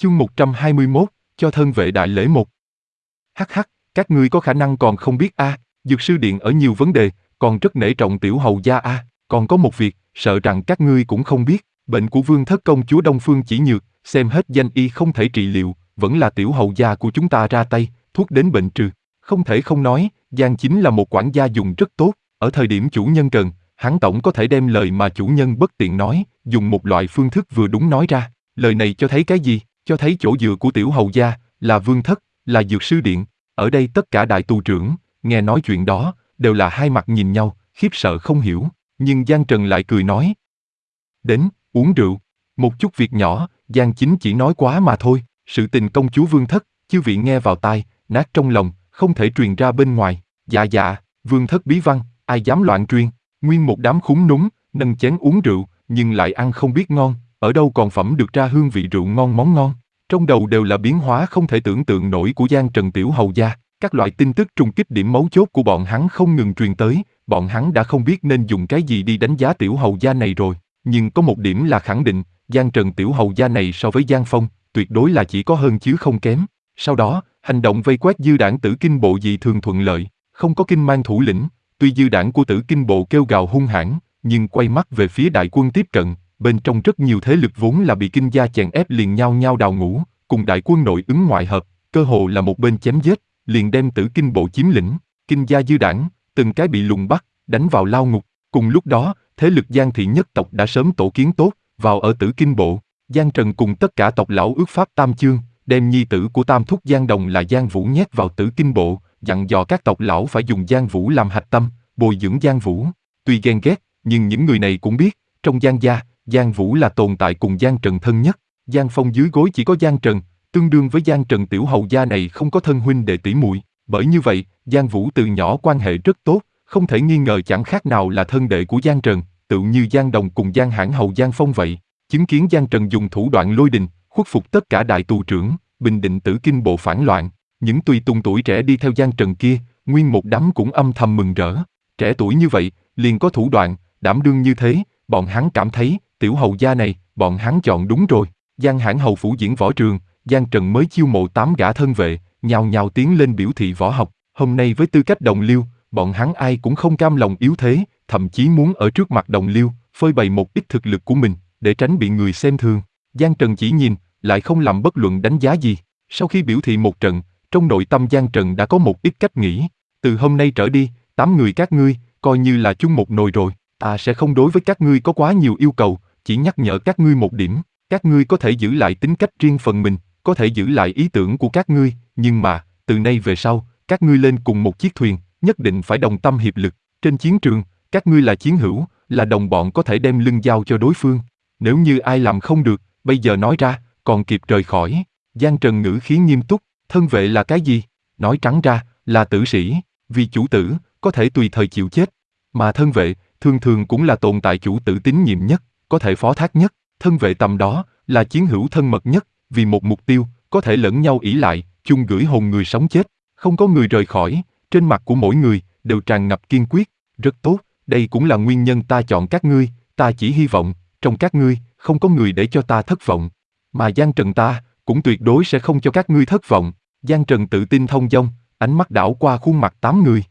Chương 121, cho thân vệ đại lễ một. Hắc hắc, các ngươi có khả năng còn không biết a, Dược sư điện ở nhiều vấn đề, còn rất nể trọng tiểu hầu gia a, còn có một việc, sợ rằng các ngươi cũng không biết, bệnh của vương thất công chúa Đông Phương Chỉ Nhược, xem hết danh y không thể trị liệu, vẫn là tiểu hầu gia của chúng ta ra tay, thuốc đến bệnh trừ. Không thể không nói, Giang Chính là một quản gia dùng rất tốt, ở thời điểm chủ nhân cần, hắn tổng có thể đem lời mà chủ nhân bất tiện nói, dùng một loại phương thức vừa đúng nói ra. Lời này cho thấy cái gì? Cho thấy chỗ dựa của tiểu hầu gia, là vương thất, là dược sư điện. Ở đây tất cả đại tù trưởng, nghe nói chuyện đó, đều là hai mặt nhìn nhau, khiếp sợ không hiểu. Nhưng Giang Trần lại cười nói. Đến, uống rượu. Một chút việc nhỏ, Giang Chính chỉ nói quá mà thôi. Sự tình công chúa vương thất, chư vị nghe vào tai, nát trong lòng, không thể truyền ra bên ngoài. Dạ dạ, vương thất bí văn, ai dám loạn truyền. Nguyên một đám khúng núng, nâng chén uống rượu, nhưng lại ăn không biết ngon. Ở đâu còn phẩm được ra hương vị rượu ngon món ngon. Trong đầu đều là biến hóa không thể tưởng tượng nổi của Giang Trần tiểu hầu gia. Các loại tin tức trùng kích điểm mấu chốt của bọn hắn không ngừng truyền tới, bọn hắn đã không biết nên dùng cái gì đi đánh giá tiểu hầu gia này rồi. Nhưng có một điểm là khẳng định, Giang Trần tiểu hầu gia này so với Giang Phong, tuyệt đối là chỉ có hơn chứ không kém. Sau đó, hành động vây quét dư đảng Tử Kinh Bộ dị thường thuận lợi, không có kinh mang thủ lĩnh, tuy dư đảng của Tử Kinh Bộ kêu gào hung hãn, nhưng quay mắt về phía đại quân tiếp cận, bên trong rất nhiều thế lực vốn là bị kinh gia chèn ép liền nhao nhao đào ngũ, cùng đại quân nội ứng ngoại hợp, cơ hồ là một bên chém giết, liền đem Tử Kinh Bộ chiếm lĩnh, kinh gia dư đảng, từng cái bị lùng bắt, đánh vào lao ngục. Cùng lúc đó, thế lực Giang thị nhất tộc đã sớm tổ kiến tốt, vào ở Tử Kinh Bộ. Giang Trần cùng tất cả tộc lão ước pháp tam chương, đem nhi tử của tam thúc Giang Đồng là Giang Vũ nhét vào Tử Kinh Bộ, dặn dò các tộc lão phải dùng Giang Vũ làm hạch tâm, bồi dưỡng Giang Vũ. Tuy ghen ghét, nhưng những người này cũng biết, trong Giang gia, Giang Vũ là tồn tại cùng Giang Trần thân nhất. Giang Phong dưới gối chỉ có Giang Trần, tương đương với Giang Trần tiểu hầu gia này không có thân huynh đệ tỷ muội. Bởi như vậy, Giang Vũ từ nhỏ quan hệ rất tốt, không thể nghi ngờ chẳng khác nào là thân đệ của Giang Trần, tựu như Giang Đồng cùng Giang Hãn hầu Giang Phong vậy. Chứng kiến Giang Trần dùng thủ đoạn lôi đình, khuất phục tất cả đại tù trưởng, bình định Tử Kinh Bộ phản loạn, những tùy tùng tuổi trẻ đi theo Giang Trần kia, nguyên một đám cũng âm thầm mừng rỡ. Trẻ tuổi như vậy, liền có thủ đoạn, đảm đương như thế, bọn hắn cảm thấy, tiểu hầu gia này, bọn hắn chọn đúng rồi. Giang Hãn hầu phủ diễn võ trường, Giang Trần mới chiêu mộ 8 gã thân vệ, nhào nhào tiến lên biểu thị võ học. Hôm nay với tư cách đồng liêu, bọn hắn ai cũng không cam lòng yếu thế, thậm chí muốn ở trước mặt đồng liêu, phơi bày một ít thực lực của mình, để tránh bị người xem thường. Giang Trần chỉ nhìn, lại không làm bất luận đánh giá gì. Sau khi biểu thị một trận, trong nội tâm Giang Trần đã có một ít cách nghĩ. Từ hôm nay trở đi, 8 người các ngươi, coi như là chung một nồi rồi. Ta sẽ không đối với các ngươi có quá nhiều yêu cầu, chỉ nhắc nhở các ngươi một điểm. Các ngươi có thể giữ lại tính cách riêng phần mình, có thể giữ lại ý tưởng của các ngươi, nhưng mà, từ nay về sau, các ngươi lên cùng một chiếc thuyền, nhất định phải đồng tâm hiệp lực. Trên chiến trường, các ngươi là chiến hữu, là đồng bọn có thể đem lưng giao cho đối phương. Nếu như ai làm không được, bây giờ nói ra, còn kịp rời khỏi. Giang Trần ngữ khí nghiêm túc, thân vệ là cái gì? Nói trắng ra, là tử sĩ, vì chủ tử, có thể tùy thời chịu chết. Mà thân vệ, thường thường cũng là tồn tại chủ tử tín nhiệm nhất, có thể phó thác nhất. Thân vệ tầm đó, là chiến hữu thân mật nhất, vì một mục tiêu, có thể lẫn nhau ỷ lại, chung gửi hồn người sống chết. Không có người rời khỏi, trên mặt của mỗi người, đều tràn ngập kiên quyết. Rất tốt, đây cũng là nguyên nhân ta chọn các ngươi, ta chỉ hy vọng, trong các ngươi, không có người để cho ta thất vọng. Mà Giang Trần ta, cũng tuyệt đối sẽ không cho các ngươi thất vọng. Giang Trần tự tin thông dong, ánh mắt đảo qua khuôn mặt 8 người.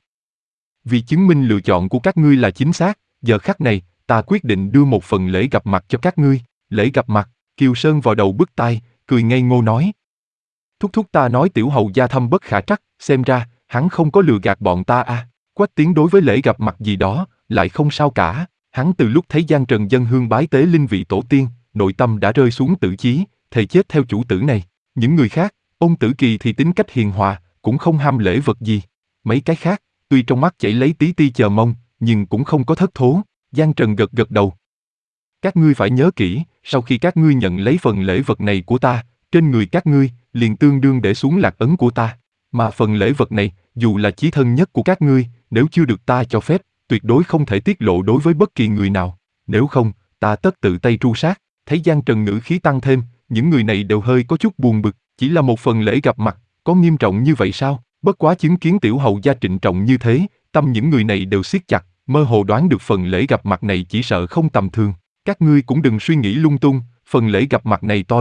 Vì chứng minh lựa chọn của các ngươi là chính xác, giờ khắc này, ta quyết định đưa một phần lễ gặp mặt cho các ngươi. Lễ gặp mặt, Kiều Sơn vào đầu bứt tai, cười ngây ngô nói. Thúc thúc ta nói tiểu hầu gia thâm bất khả trắc, xem ra, hắn không có lừa gạt bọn ta à. Quách Tiến đối với lễ gặp mặt gì đó, lại không sao cả. Hắn từ lúc thấy Giang Trần dâng hương bái tế linh vị tổ tiên, nội tâm đã rơi xuống tử chí, thề chết theo chủ tử này. Những người khác, Ôn Tử Kỳ thì tính cách hiền hòa, cũng không ham lễ vật gì. Mấy cái khác, tuy trong mắt chảy lấy tí ti chờ mong, nhưng cũng không có thất thố. Giang Trần gật gật đầu. Các ngươi phải nhớ kỹ, sau khi các ngươi nhận lấy phần lễ vật này của ta, trên người các ngươi, liền tương đương để xuống lạc ấn của ta. Mà phần lễ vật này, dù là chí thân nhất của các ngươi, nếu chưa được ta cho phép, tuyệt đối không thể tiết lộ đối với bất kỳ người nào. Nếu không, ta tất tự tay tru sát. Thấy Giang Trần ngữ khí tăng thêm, những người này đều hơi có chút buồn bực. Chỉ là một phần lễ gặp mặt, có nghiêm trọng như vậy sao? Bất quá chứng kiến tiểu hầu gia trịnh trọng như thế, tâm những người này đều siết chặt, mơ hồ đoán được phần lễ gặp mặt này chỉ sợ không tầm thường. Các ngươi cũng đừng suy nghĩ lung tung, phần lễ gặp mặt này to lớn,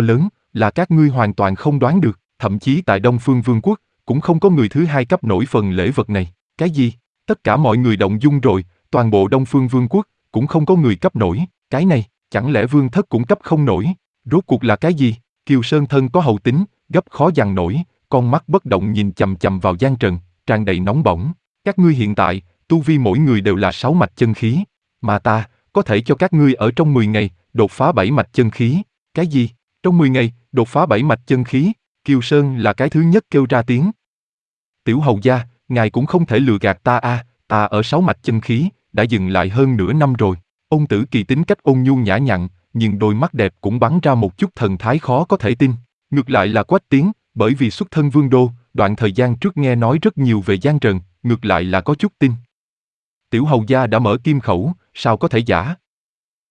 là các ngươi hoàn toàn không đoán được, thậm chí tại Đông Phương Vương quốc, cũng không có người thứ hai cấp nổi phần lễ vật này. Cái gì? Tất cả mọi người động dung rồi, toàn bộ Đông Phương Vương quốc, cũng không có người cấp nổi, cái này, chẳng lẽ Vương thất cũng cấp không nổi? Rốt cuộc là cái gì? Kiều Sơn thân có hậu tính, gấp khó dằn nổi, con mắt bất động nhìn chằm chằm vào Giang Trần, tràn đầy nóng bỏng. Các ngươi hiện tại, tu vi mỗi người đều là 6 mạch chân khí, mà ta, có thể cho các ngươi ở trong 10 ngày, đột phá 7 mạch chân khí. Cái gì? Trong 10 ngày, đột phá 7 mạch chân khí? Kiều Sơn là cái thứ nhất kêu ra tiếng. Tiểu hầu gia, ngài cũng không thể lừa gạt ta a, ta ở 6 mạch chân khí, đã dừng lại hơn nửa năm rồi. Ôn Tử Kỳ tính cách ôn nhu nhã nhặn, nhưng đôi mắt đẹp cũng bắn ra một chút thần thái khó có thể tin. Ngược lại là Quách Tiến, bởi vì xuất thân vương đô, đoạn thời gian trước nghe nói rất nhiều về Giang Trần, ngược lại là có chút tin. Tiểu hầu gia đã mở kim khẩu, sao có thể giả?